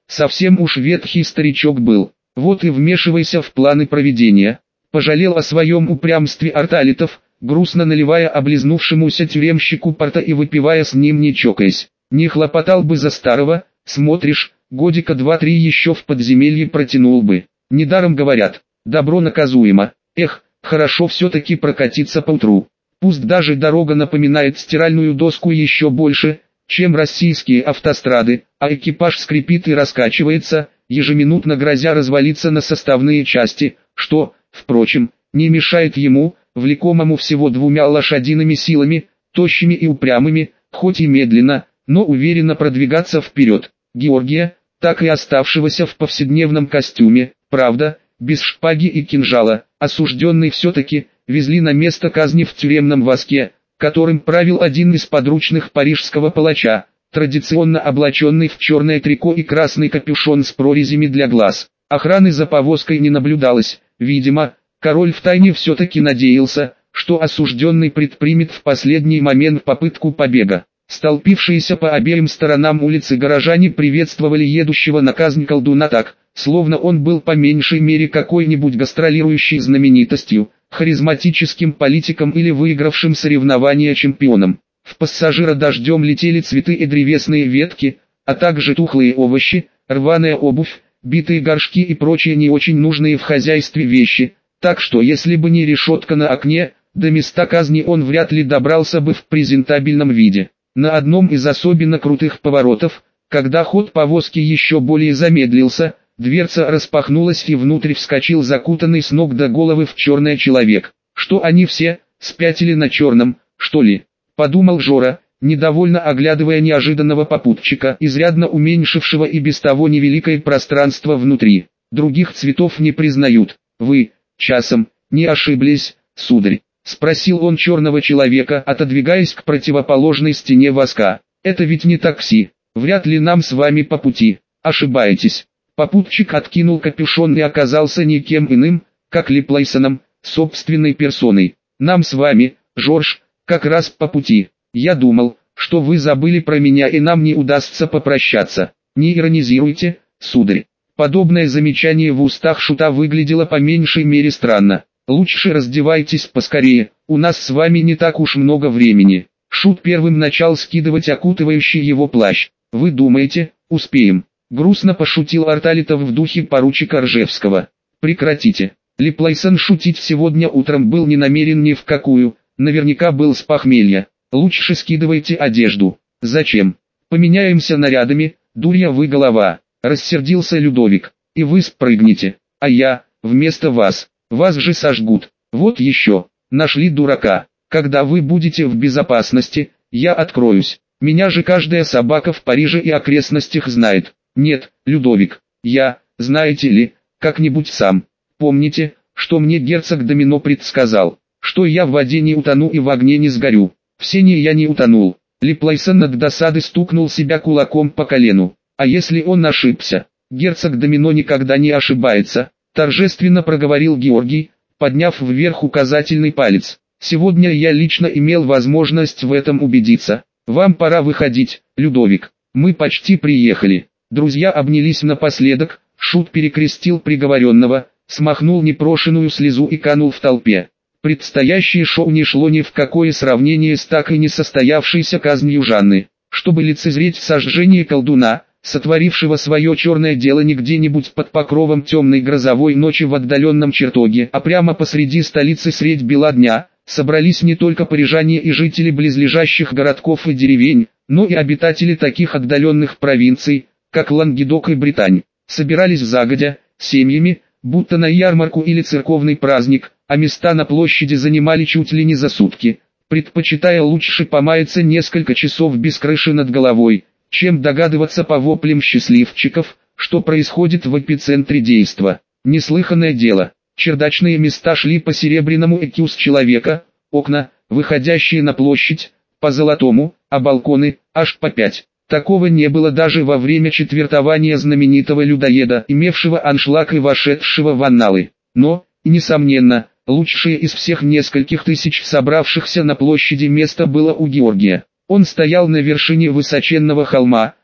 Совсем уж ветхий старичок был. Вот и вмешивайся в планы проведения. Пожалел о своем упрямстве Арталитов, грустно наливая облизнувшемуся тюремщику порта и выпивая с ним не чокаясь. Не хлопотал бы за старого, смотришь, годика 2-3 еще в подземелье протянул бы. Недаром говорят, добро наказуемо. Эх, хорошо все-таки прокатиться поутру. Пусть даже дорога напоминает стиральную доску еще больше, чем российские автострады, а экипаж скрипит и раскачивается, ежеминутно грозя развалиться на составные части, что, впрочем, не мешает ему, влекомому всего 2 лошадиными силами, тощими и упрямыми, хоть и медленно, но уверенно продвигаться вперед. Георгия, так и оставшегося в повседневном костюме, правда, без шпаги и кинжала, осужденный все-таки, везли на место казни в тюремном воске, которым правил один из подручных парижского палача, традиционно облаченный в черное трико и красный капюшон с прорезями для глаз. Охраны за повозкой не наблюдалось, видимо, король втайне все-таки надеялся, что осужденный предпримет в последний момент попытку побега. Столпившиеся по обеим сторонам улицы горожане приветствовали едущего на казнь колдуна так, словно он был по меньшей мере какой-нибудь гастролирующей знаменитостью, харизматическим политиком или выигравшим соревнования чемпионом. В пассажира дождем летели цветы и древесные ветки, а также тухлые овощи, рваная обувь, битые горшки и прочие не очень нужные в хозяйстве вещи, так что если бы не решетка на окне, до места казни он вряд ли добрался бы в презентабельном виде. На одном из особенно крутых поворотов, когда ход повозки еще более замедлился, дверца распахнулась и внутрь вскочил закутанный с ног до головы в черное человек. Что они все, спятили на черном, что ли? Подумал Жора, недовольно оглядывая неожиданного попутчика, изрядно уменьшившего и без того невеликое пространство внутри. Других цветов не признают. Вы, часом, не ошиблись, сударь? Спросил он черного человека, отодвигаясь к противоположной стене воска. Это ведь не такси, вряд ли нам с вами по пути. Ошибаетесь. Попутчик откинул капюшон и оказался никем иным, как Липлейсоном, собственной персоной. Нам с вами, Жорж, как раз по пути. Я думал, что вы забыли про меня и нам не удастся попрощаться. Не иронизируйте, сударь. Подобное замечание в устах шута выглядело по меньшей мере странно. Лучше раздевайтесь поскорее, у нас с вами не так уж много времени. Шут первым начал скидывать окутывающий его плащ. Вы думаете, успеем? Грустно пошутил Арталитов в духе поручика Ржевского. Прекратите. Липлейсон шутить сегодня утром был не намерен ни в какую, наверняка был с похмелья. Лучше скидывайте одежду. Зачем? Поменяемся нарядами, дурья вы голова. Рассердился Людовик. И вы спрыгните. А я, вместо вас. Вас же сожгут. Вот еще. Нашли дурака. Когда вы будете в безопасности, я откроюсь. Меня же каждая собака в Париже и окрестностях знает. Нет, Людовик, я, знаете ли, как-нибудь сам. Помните, что мне герцог Домино предсказал? Что я в воде не утону и в огне не сгорю. В сене я не утонул. Липлейсон от досады стукнул себя кулаком по колену. А если он ошибся? Герцог Домино никогда не ошибается. Торжественно проговорил Георгий, подняв вверх указательный палец. Сегодня я лично имел возможность в этом убедиться. Вам пора выходить, Людовик. Мы почти приехали. Друзья обнялись напоследок, Шут перекрестил приговоренного, смахнул непрошенную слезу и канул в толпе. Предстоящее шоу не шло ни в какое сравнение с так и не состоявшейся казнью Жанны. Чтобы лицезреть сожжение колдуна, сотворившего свое черное дело не где-нибудь под покровом темной грозовой ночи в отдаленном чертоге, а прямо посреди столицы средь бела дня, собрались не только парижане и жители близлежащих городков и деревень, но и обитатели таких отдаленных провинций, как Лангедок и Британь. Собирались загодя, семьями, будто на ярмарку или церковный праздник, а места на площади занимали чуть ли не за сутки, предпочитая лучше помаяться несколько часов без крыши над головой, чем догадываться по воплям счастливчиков, что происходит в эпицентре действа. Неслыханное дело. Чердачные места шли по серебряному экюс человека, окна, выходящие на площадь, по золотому, а балконы, аж по 5. Такого не было даже во время четвертования знаменитого людоеда, имевшего аншлаг и вошедшего в анналы. Но, несомненно, лучшее из всех нескольких тысяч собравшихся на площади место было у Георгия. Он стоял на вершине высоченного холма,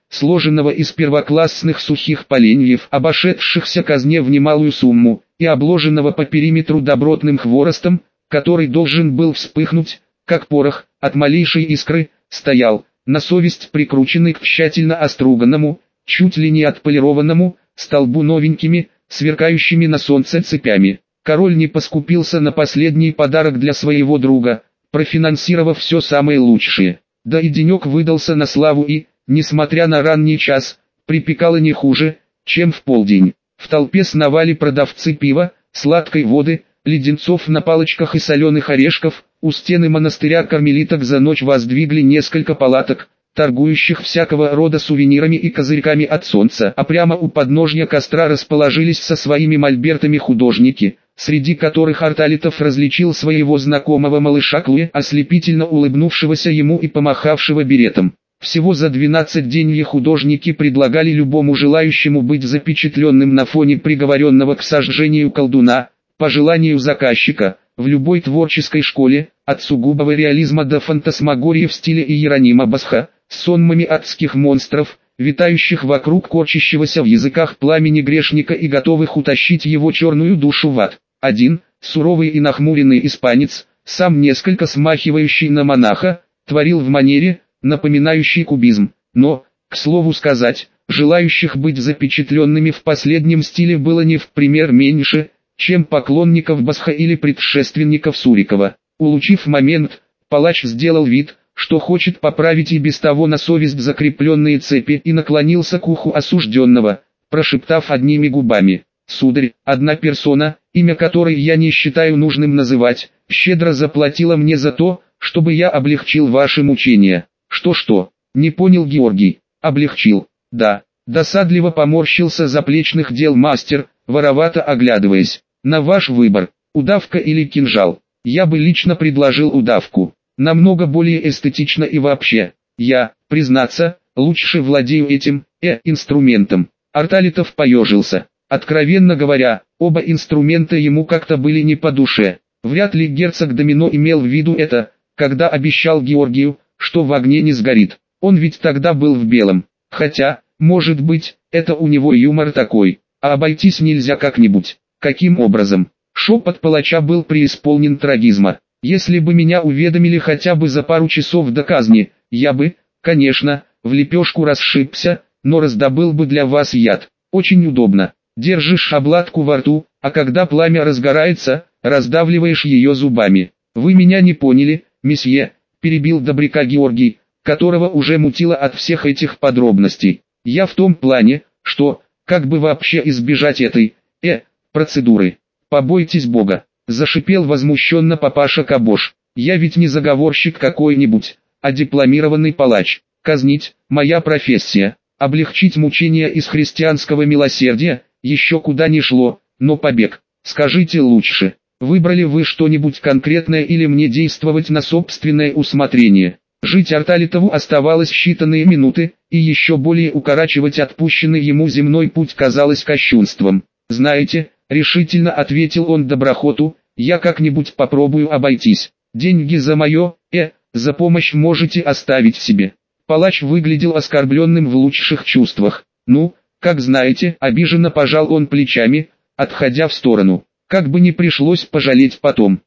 сложенного из первоклассных сухих поленьев, обошедшихся казне в немалую сумму, и обложенного по периметру добротным хворостом, который должен был вспыхнуть, как порох, от малейшей искры, стоял, на совесть прикрученный к тщательно оструганному, чуть ли не отполированному, столбу новенькими, сверкающими на солнце цепями. Король не поскупился на последний подарок для своего друга, профинансировав все самое лучшее. Да и денек выдался на славу и, несмотря на ранний час, припекало не хуже, чем в полдень. В толпе сновали продавцы пива, сладкой воды, леденцов на палочках и соленых орешков. У стены монастыря кармелиток за ночь воздвигли несколько палаток, торгующих всякого рода сувенирами и козырьками от солнца, а прямо у подножья костра расположились со своими мольбертами художники, среди которых Арталитов различил своего знакомого малыша Клуи, ослепительно улыбнувшегося ему и помахавшего беретом. Всего за 12 деньги художники предлагали любому желающему быть запечатленным на фоне приговоренного к сожжению колдуна, по желанию заказчика, в любой творческой школе, от сугубого реализма до фантасмагории в стиле Иеронима Босха, с сонмами адских монстров, витающих вокруг корчащегося в языках пламени грешника и готовых утащить его черную душу в ад. Один, суровый и нахмуренный испанец, сам несколько смахивающий на монаха, творил в манере, напоминающей кубизм, но, к слову сказать, желающих быть запечатленными в последнем стиле было не в пример меньше, чем поклонников Босха или предшественников Сурикова. Улучив момент, палач сделал вид, что хочет поправить и без того на совесть закрепленные цепи, и наклонился к уху осужденного, прошептав одними губами: «Сударь, одна персона, имя которой я не считаю нужным называть, щедро заплатила мне за то, чтобы я облегчил ваши мучения». «Что-что?» — не понял Георгий. «Облегчил, да». Досадливо поморщился заплечных дел мастер, воровато оглядываясь. «На ваш выбор, удавка или кинжал. Я бы лично предложил удавку. Намного более эстетично и вообще. Я, признаться, лучше владею этим, инструментом». Арталитов поежился. Откровенно говоря, оба инструмента ему как-то были не по душе. Вряд ли герцог Домино имел в виду это, когда обещал Георгию, что в огне не сгорит. Он ведь тогда был в белом. Хотя, может быть, это у него юмор такой. А обойтись нельзя как-нибудь. Каким образом? Шепот палача был преисполнен трагизма. «Если бы меня уведомили хотя бы за пару часов до казни, я бы, конечно, в лепешку расшибся, но раздобыл бы для вас яд. Очень удобно. Держишь обладку во рту, а когда пламя разгорается, раздавливаешь ее зубами». «Вы меня не поняли, месье», — перебил добряка Георгий, которого уже мутило от всех этих подробностей. «Я в том плане, что, как бы вообще избежать этой, процедуры. Побойтесь Бога», — зашипел возмущенно папаша Кабош. «Я ведь не заговорщик какой-нибудь, а дипломированный палач. Казнить — моя профессия. Облегчить мучения из христианского милосердия — еще куда ни шло, но побег. Скажите лучше, выбрали вы что-нибудь конкретное или мне действовать на собственное усмотрение?» Жить Арталитову оставалось считанные минуты, и еще более укорачивать отпущенный ему земной путь казалось кощунством. «Знаете», — решительно ответил он доброхоту, — «я как-нибудь попробую обойтись. Деньги за мое, за помощь можете оставить себе». Палач выглядел оскорбленным в лучших чувствах. «Ну, как знаете», — обиженно пожал он плечами, отходя в сторону. «Как бы не пришлось пожалеть потом.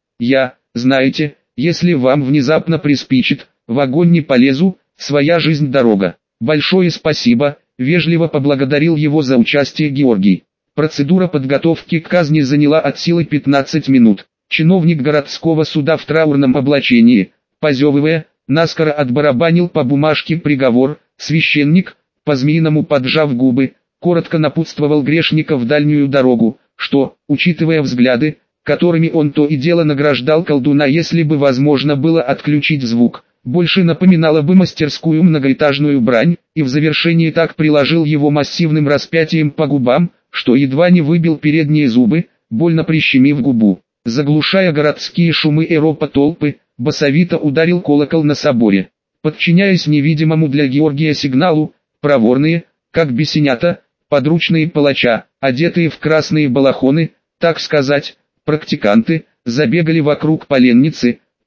Знаете, если вам внезапно приспичит, в огонь не полезу, своя жизнь дорога». «Большое спасибо», — вежливо поблагодарил его за участие Георгий. Процедура подготовки к казни заняла от силы 15 минут. Чиновник городского суда в траурном облачении, позевывая, наскоро отбарабанил по бумажке приговор. Священник, по-змеиному поджав губы, коротко напутствовал грешника в дальнюю дорогу, что, учитывая взгляды, которыми он то и дело награждал колдуна, если бы возможно было отключить звук, больше напоминало бы мастерскую многоэтажную брань, и в завершении так приложил его массивным распятием по губам, что едва не выбил передние зубы, больно прищемив губу. Заглушая городские шумы и ропот толпы, басовито ударил колокол на соборе. Подчиняясь невидимому для Георгия сигналу, проворные, как бесенята, подручные палача, одетые в красные балахоны, так сказать, практиканты, забегали вокруг поленницы,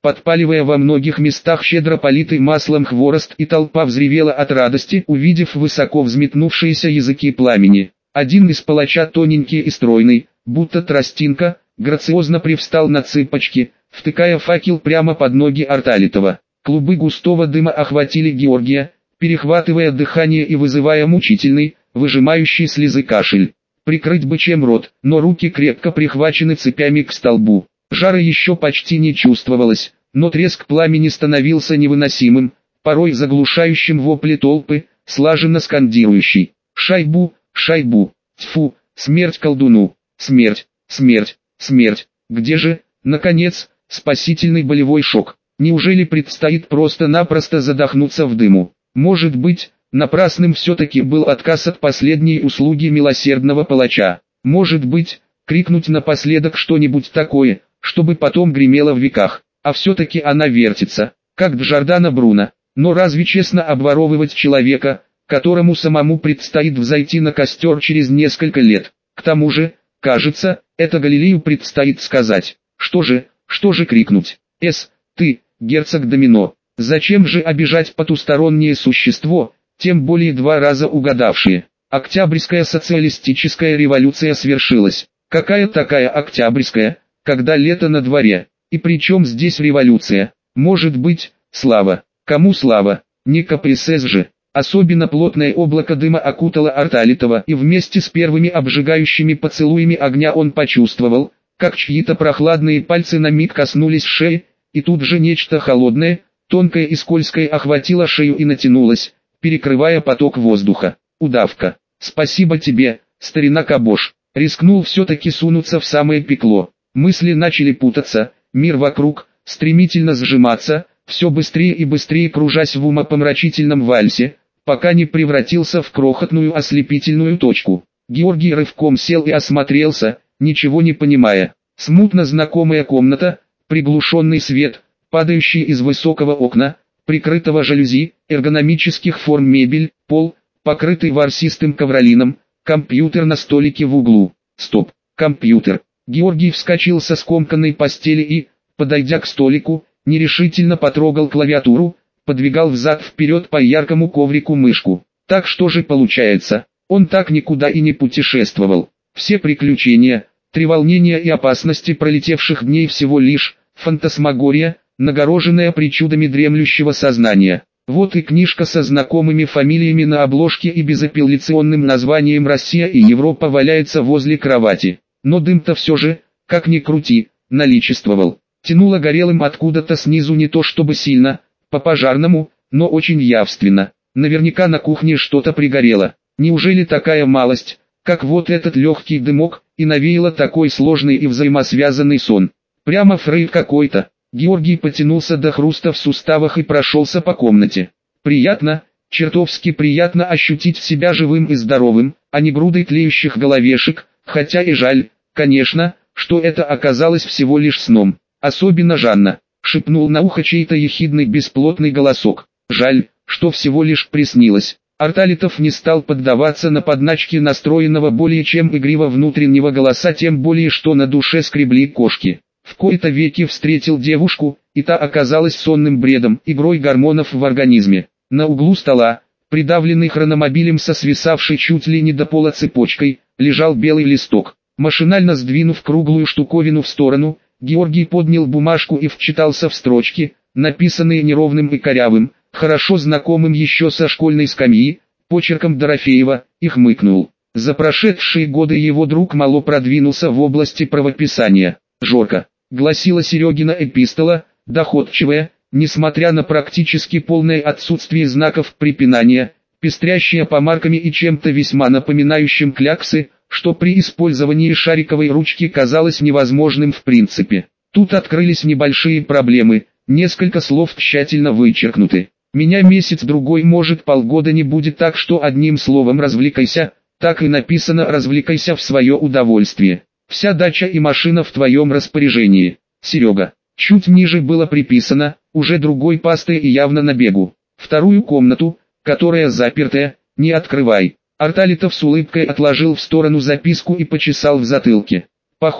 подпаливая во многих местах щедро политый маслом хворост, и толпа взревела от радости, увидев высоко взметнувшиеся языки пламени. Один из палача, тоненький и стройный, будто тростинка, грациозно привстал на цыпочки, втыкая факел прямо под ноги Арталитова. Клубы густого дыма охватили Георгия, перехватывая дыхание и вызывая мучительный, выжимающий слезы кашель. Прикрыть бы чем рот, но руки крепко прихвачены цепями к столбу. Жара еще почти не чувствовалось, но треск пламени становился невыносимым, порой заглушающим вопли толпы, слаженно скандирующий: «Шайбу! Шайбу! Тьфу! Смерть колдуну! Смерть! Смерть! Смерть!» Где же, наконец, спасительный болевой шок? Неужели предстоит просто-напросто задохнуться в дыму? Может быть, напрасным все-таки был отказ от последней услуги милосердного палача. Может быть, крикнуть напоследок что-нибудь такое, чтобы потом гремело в веках. А все-таки она вертится, как Джордано Бруно. Но разве честно обворовывать человека, которому самому предстоит взойти на костер через несколько лет? К тому же, кажется, это Галилею предстоит сказать. Что же крикнуть? Ты, герцог Домино, зачем же обижать потустороннее существо, тем более 2 раза угадавшие? Октябрьская социалистическая революция свершилась. Какая такая Октябрьская, когда лето на дворе? И при чем здесь революция? Может быть, слава? Кому слава? Не КПСС же. Особенно плотное облако дыма окутало Арталитова, и вместе с первыми обжигающими поцелуями огня он почувствовал, как чьи-то прохладные пальцы на миг коснулись шеи, и тут же нечто холодное, тонкое и скользкое охватило шею и натянулось, перекрывая поток воздуха. Удавка. «Спасибо тебе, старина Кабош». Рискнул все-таки сунуться в самое пекло. Мысли начали путаться, мир вокруг, стремительно сжиматься, все быстрее и быстрее кружась в умопомрачительном вальсе, пока не превратился в крохотную ослепительную точку. Георгий рывком сел и осмотрелся, ничего не понимая. Смутно знакомая комната, приглушенный свет, падающий из высокого окна, прикрытого жалюзи, эргономических форм мебель, пол, покрытый ворсистым ковролином, компьютер на столике в углу. Стоп, компьютер. Георгий вскочил со скомканной постели и, подойдя к столику, нерешительно потрогал клавиатуру, подвигал взад-вперед по яркому коврику мышку. Так что же получается? Он так никуда и не путешествовал. Все приключения, треволнения и опасности пролетевших дней всего лишь фантасмагория, нагороженная причудами дремлющего сознания. Вот и книжка со знакомыми фамилиями на обложке и безапелляционным названием «Россия и Европа» валяется возле кровати. Но дым-то все же, как ни крути, наличествовал. Тянуло горелым откуда-то снизу, не то чтобы сильно, по-пожарному, но очень явственно. Наверняка на кухне что-то пригорело. Неужели такая малость, как вот этот легкий дымок, и навеяло такой сложный и взаимосвязанный сон? Прямо Фрейд какой-то. Георгий потянулся до хруста в суставах и прошелся по комнате. Приятно, чертовски приятно ощутить себя живым и здоровым, а не грудой тлеющих головешек, хотя и жаль, конечно, что это оказалось всего лишь сном. Особенно Жанна, шепнул на ухо чей-то ехидный бесплотный голосок. Жаль, что всего лишь приснилось. Арталитов не стал поддаваться на подначки настроенного более чем игриво внутреннего голоса, тем более что на душе скребли кошки. В кои-то веки встретил девушку, и та оказалась сонным бредом, игрой гормонов в организме. На углу стола, придавленный хрономобилем со свисавшей чуть ли не до пола цепочкой, лежал белый листок. Машинально сдвинув круглую штуковину в сторону, Георгий поднял бумажку и вчитался в строчки, написанные неровным и корявым, хорошо знакомым еще со школьной скамьи, почерком Дорофеева, и хмыкнул. За прошедшие годы его друг мало продвинулся в области правописания. «Жорка», гласила Серегина эпистола, доходчивая, несмотря на практически полное отсутствие знаков препинания, пестрящая помарками и чем-то весьма напоминающим кляксы, что при использовании шариковой ручки казалось невозможным в принципе. Тут открылись небольшие проблемы, несколько слов тщательно вычеркнуты. «Меня месяц-другой, может полгода не будет, так что одним словом развлекайся», так и написано «развлекайся в свое удовольствие». Вся дача и машина в твоем распоряжении, Серега. Чуть ниже было приписано, уже другой пастой и явно на бегу. Вторую комнату, которая запертая, не открывай. Арталитов с улыбкой отложил в сторону записку и почесал в затылке. Похоже,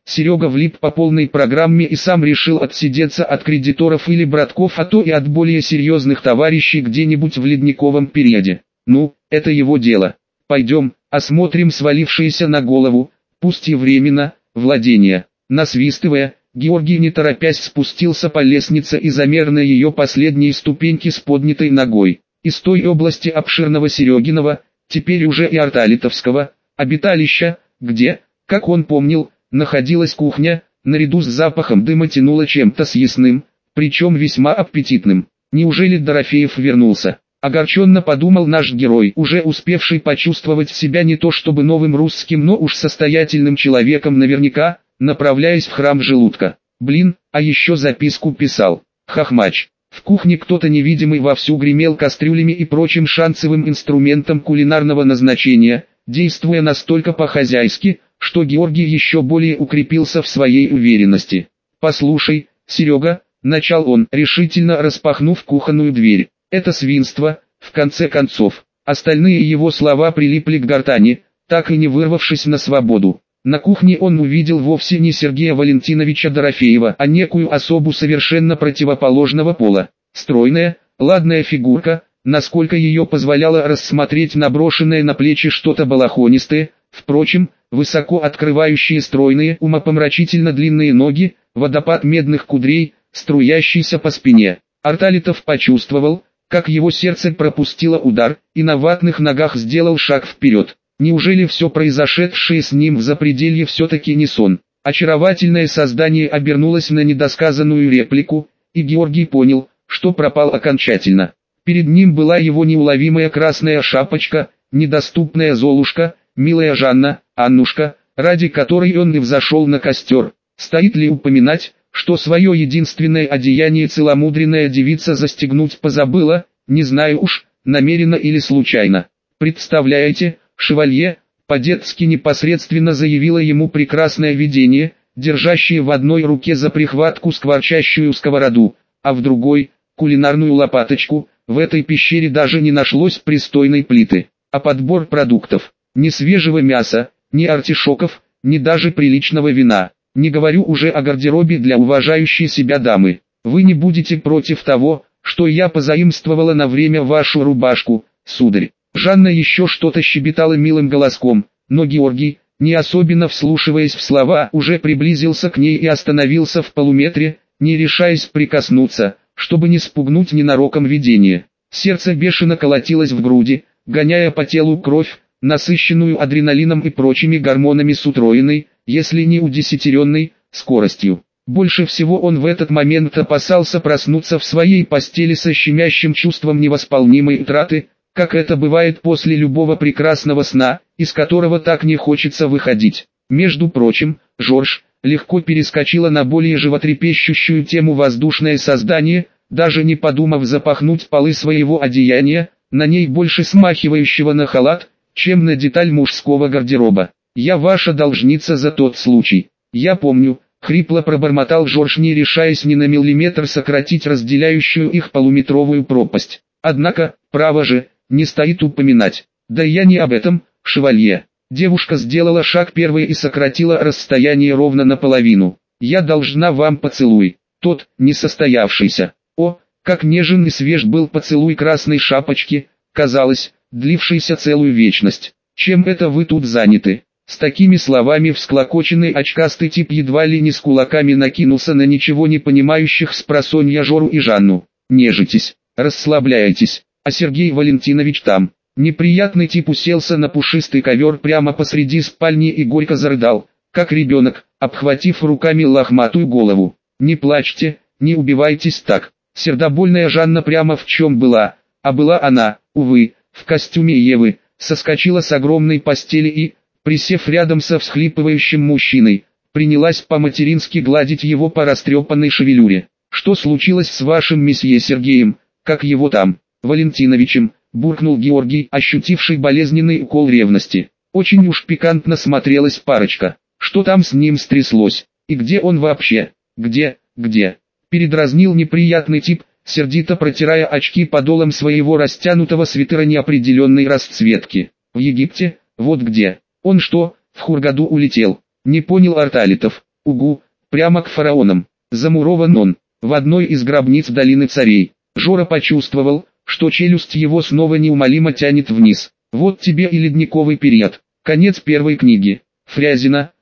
Серега влип по полной программе и сам решил отсидеться от кредиторов или братков, а то и от более серьезных товарищей где-нибудь в ледниковом периоде. Ну, это его дело. Пойдем, осмотрим свалившиеся на голову, пусть и временно, владения. Насвистывая, Георгий не торопясь спустился по лестнице и замер на ее последней ступеньке с поднятой ногой. Из той области обширного Серегиного, теперь уже и арталитовского, обиталища, где, как он помнил, находилась кухня, наряду с запахом дыма тянуло чем-то съестным, причем весьма аппетитным. Неужели Дорофеев вернулся? Огорченно подумал наш герой, уже успевший почувствовать себя не то чтобы новым русским, но уж состоятельным человеком наверняка, направляясь в храм желудка. Блин, а еще записку писал. Хохмач. В кухне кто-то невидимый вовсю гремел кастрюлями и прочим шанцевым инструментом кулинарного назначения, действуя настолько по-хозяйски, что Георгий еще более укрепился в своей уверенности. «Послушай, Серега», — начал он, решительно распахнув кухонную дверь, — «это свинство, в конце концов». Остальные его слова прилипли к гортани, так и не вырвавшись на свободу. На кухне он увидел вовсе не Сергея Валентиновича Дорофеева, а некую особу совершенно противоположного пола. Стройная, ладная фигурка, насколько ее позволяло рассмотреть наброшенное на плечи что-то балахонистое, впрочем, высоко открывающие стройные, умопомрачительно длинные ноги, водопад медных кудрей, струящийся по спине. Арталитов почувствовал, как его сердце пропустило удар, и на ватных ногах сделал шаг вперед. Неужели все произошедшее с ним в запределье все-таки не сон? Очаровательное создание обернулось на недосказанную реплику, и Георгий понял, что пропал окончательно. Перед ним была его неуловимая красная шапочка, недоступная Золушка, милая Жанна, Аннушка, ради которой он и взошел на костер. Стоит ли упоминать, что свое единственное одеяние целомудренная девица застегнуть позабыла, не знаю уж, намеренно или случайно. Представляете, шевалье, по-детски непосредственно заявило ему прекрасное видение, держащее в одной руке за прихватку скворчащую сковороду, а в другой – кулинарную лопаточку. В этой пещере даже не нашлось пристойной плиты, а подбор продуктов, ни свежего мяса, ни артишоков, ни даже приличного вина. Не говорю уже о гардеробе для уважающей себя дамы. Вы не будете против того, что я позаимствовала на время вашу рубашку, сударь. Жанна еще что-то щебетала милым голоском, но Георгий, не особенно вслушиваясь в слова, уже приблизился к ней и остановился в полуметре, не решаясь прикоснуться, чтобы не спугнуть ненароком видение. Сердце бешено колотилось в груди, гоняя по телу кровь, насыщенную адреналином и прочими гормонами с утроенной, если не удесятеренной, скоростью. Больше всего он в этот момент опасался проснуться в своей постели со щемящим чувством невосполнимой утраты, как это бывает после любого прекрасного сна, из которого так не хочется выходить. Между прочим, Жорж легко перескочила на более животрепещущую тему воздушное создание, даже не подумав запахнуть полы своего одеяния, на ней больше смахивающего на халат, чем на деталь мужского гардероба. «Я ваша должница за тот случай. Я помню», — хрипло пробормотал Жорж, не решаясь ни на миллиметр сократить разделяющую их полуметровую пропасть. «Однако, право же, не стоит упоминать. Да я не об этом, шевалье». Девушка сделала шаг первой и сократила расстояние ровно наполовину. «Я должна вам поцелуй, тот, несостоявшийся». О, как нежен и свеж был поцелуй красной шапочки, казалось, длившийся целую вечность. «Чем это вы тут заняты?» С такими словами всклокоченный очкастый тип едва ли не с кулаками накинулся на ничего не понимающих спросонья Жору и Жанну. «Нежитесь, расслабляйтесь, а Сергей Валентинович там». Неприятный тип уселся на пушистый ковер прямо посреди спальни и горько зарыдал, как ребенок, обхватив руками лохматую голову. «Не плачьте, не убивайтесь так». Сердобольная Жанна прямо в чем была, а была она, увы, в костюме Евы, соскочила с огромной постели и, присев рядом со всхлипывающим мужчиной, принялась по-матерински гладить его по растрепанной шевелюре. «Что случилось с вашим месье Сергеем, как его там, Валентиновичем?» — буркнул Георгий, ощутивший болезненный укол ревности. Очень уж пикантно смотрелась парочка. Что там с ним стряслось? И где он вообще? Где? Передразнил неприятный тип, сердито протирая очки подолом своего растянутого свитера неопределенной расцветки. В Египте? Вот где. Он что, в Хургаду улетел? Не понял Арталитов. Угу, прямо к фараонам. Замурован он в одной из гробниц долины царей. Жора почувствовал, что челюсть его снова неумолимо тянет вниз. Вот тебе и ледниковый период. Конец первой книги. Фрязино,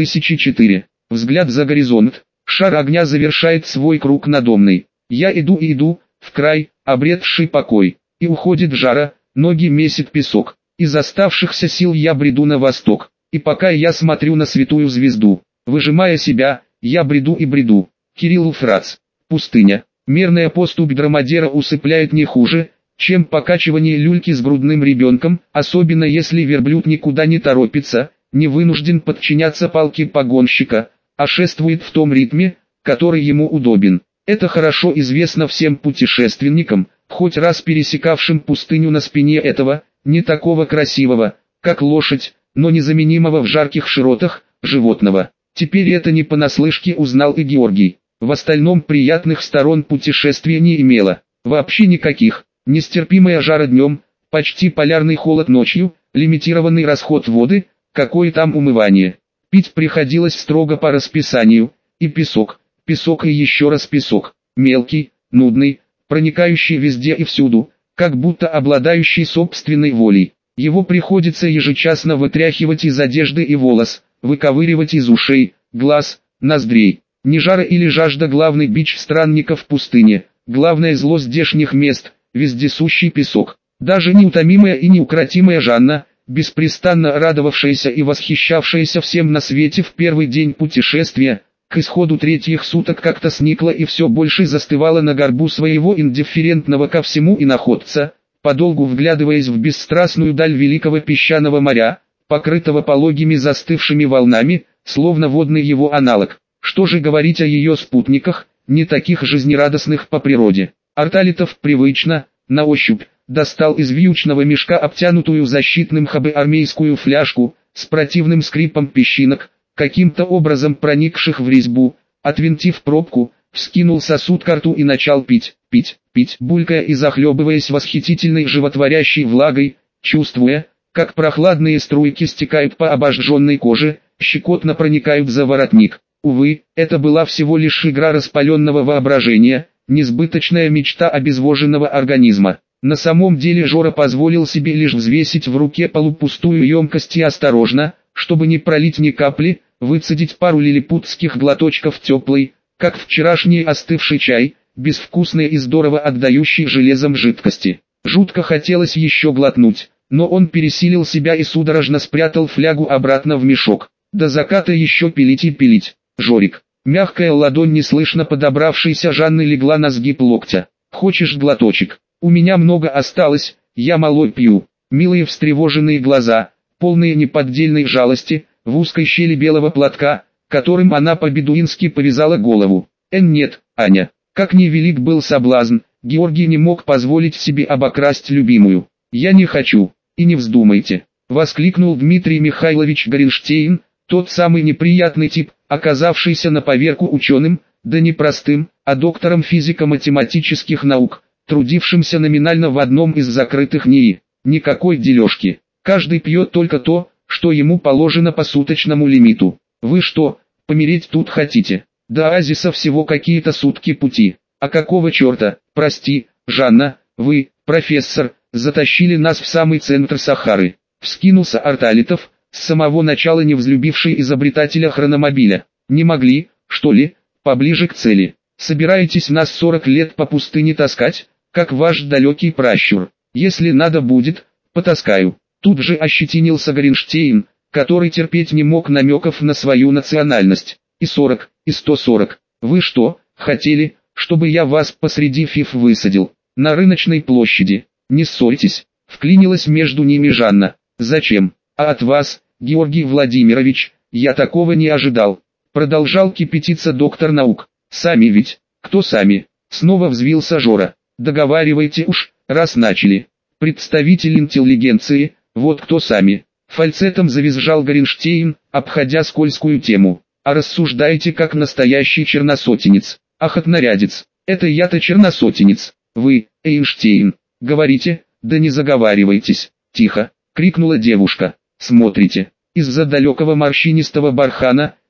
2004. Взгляд за горизонт. Шар огня завершает свой круг надомный. Я иду и иду, в край, обретший покой. И уходит жара, ноги месит песок. Из оставшихся сил я бреду на восток. И пока я смотрю на святую звезду, выжимая себя, я бреду и бреду. Кирилл Фрац. Пустыня. Мерная поступь драмадера усыпляет не хуже, чем покачивание люльки с грудным ребенком, особенно если верблюд никуда не торопится, не вынужден подчиняться палке погонщика, а шествует в том ритме, который ему удобен. Это хорошо известно всем путешественникам, хоть раз пересекавшим пустыню на спине этого, не такого красивого, как лошадь, но незаменимого в жарких широтах, животного. Теперь это не понаслышке узнал и Георгий. В остальном приятных сторон путешествия не имело. Вообще никаких. Нестерпимая жара днем, почти полярный холод ночью, лимитированный расход воды, какое там умывание. Пить приходилось строго по расписанию, и песок, песок и еще раз песок, мелкий, нудный, проникающий везде и всюду, как будто обладающий собственной волей. Его приходится ежечасно вытряхивать из одежды и волос, выковыривать из ушей, глаз, ноздрей. Не жара или жажда главный бич странников в пустыне, главное зло здешних мест, вездесущий песок. Даже неутомимая и неукротимая Жанна, беспрестанно радовавшаяся и восхищавшаяся всем на свете в первый день путешествия, к исходу третьих суток как-то сникла и все больше застывала на горбу своего индифферентного ко всему иноходца, подолгу вглядываясь в бесстрастную даль великого песчаного моря, покрытого пологими застывшими волнами, словно водный его аналог. Что же говорить о ее спутниках, не таких жизнерадостных по природе. Арталитов привычно, на ощупь, достал из вьючного мешка обтянутую защитным ХБ армейскую фляжку, с противным скрипом песчинок, каким-то образом проникших в резьбу, отвинтив пробку, вскинул сосуд ко рту и начал пить, булькая и захлебываясь восхитительной животворящей влагой, чувствуя, как прохладные струйки стекают по обожженной коже, щекотно проникают за воротник. Увы, это была всего лишь игра распаленного воображения, несбыточная мечта обезвоженного организма. На самом деле Жора позволил себе лишь взвесить в руке полупустую емкость и осторожно, чтобы не пролить ни капли, выцедить пару лилипутских глоточков теплой, как вчерашний остывший чай, безвкусной и здорово отдающей железом жидкости. Жутко хотелось еще глотнуть, но он пересилил себя и судорожно спрятал флягу обратно в мешок. До заката еще пилить и пилить. Жорик. Мягкая ладонь неслышно подобравшейся Жанны легла на сгиб локтя. «Хочешь глоточек? У меня много осталось, я малой пью». Милые встревоженные глаза, полные неподдельной жалости, в узкой щели белого платка, которым она по-бедуински повязала голову. Нет, Аня. Как ни велик был соблазн, Георгий не мог позволить себе обокрасть любимую. «Я не хочу, и не вздумайте», — воскликнул Дмитрий Михайлович Горенштейн, тот самый неприятный тип, оказавшийся на поверку ученым, да не простым, а доктором физико-математических наук, трудившимся номинально в одном из закрытых НИИ. Никакой дележки. Каждый пьет только то, что ему положено по суточному лимиту. Вы что, помереть тут хотите? До оазиса всего какие-то сутки пути. А какого черта, прости, Жанна, вы, профессор, затащили нас в самый центр Сахары. Вскинулся Арталитов, с самого начала не взлюбивший изобретателя хрономобиля. Не могли, что ли, поближе к цели. Собираетесь нас 40 лет по пустыне таскать, как ваш далекий пращур. Если надо будет, потаскаю. Тут же ощетинился Горенштейн, который терпеть не мог намеков на свою национальность. И 40, и 140. Вы что, хотели, чтобы я вас посреди фиф высадил? На рыночной площади. Не ссорьтесь. Вклинилась между ними Жанна. Зачем? А от вас, Георгий Владимирович, я такого не ожидал. Продолжал кипятиться доктор наук. Сами ведь, кто сами? Снова взвился Жора. Договаривайте уж, раз начали. Представитель интеллигенции, вот кто сами. Фальцетом завизжал Горенштейн, обходя скользкую тему. А рассуждаете как настоящий черносотенец. Охотнорядец. Это я-то черносотенец. Вы, Эйнштейн, говорите, да не заговаривайтесь. Тихо, крикнула девушка. Смотрите, из-за далекого морщинистого бархана,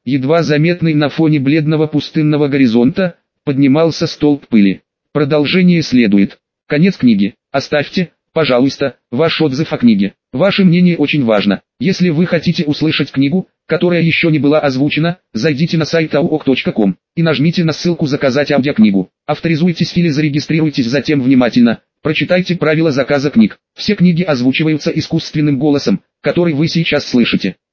едва заметный на фоне бледного пустынного горизонта, поднимался столб пыли. Продолжение следует. Конец книги. Оставьте, пожалуйста, ваш отзыв о книге. Ваше мнение очень важно. Если вы хотите услышать книгу, которая еще не была озвучена, зайдите на сайт auok.com и нажмите на ссылку «Заказать аудиокнигу». Авторизуйтесь или зарегистрируйтесь, затем внимательно прочитайте правила заказа книг. Все книги озвучиваются искусственным голосом, который вы сейчас слышите.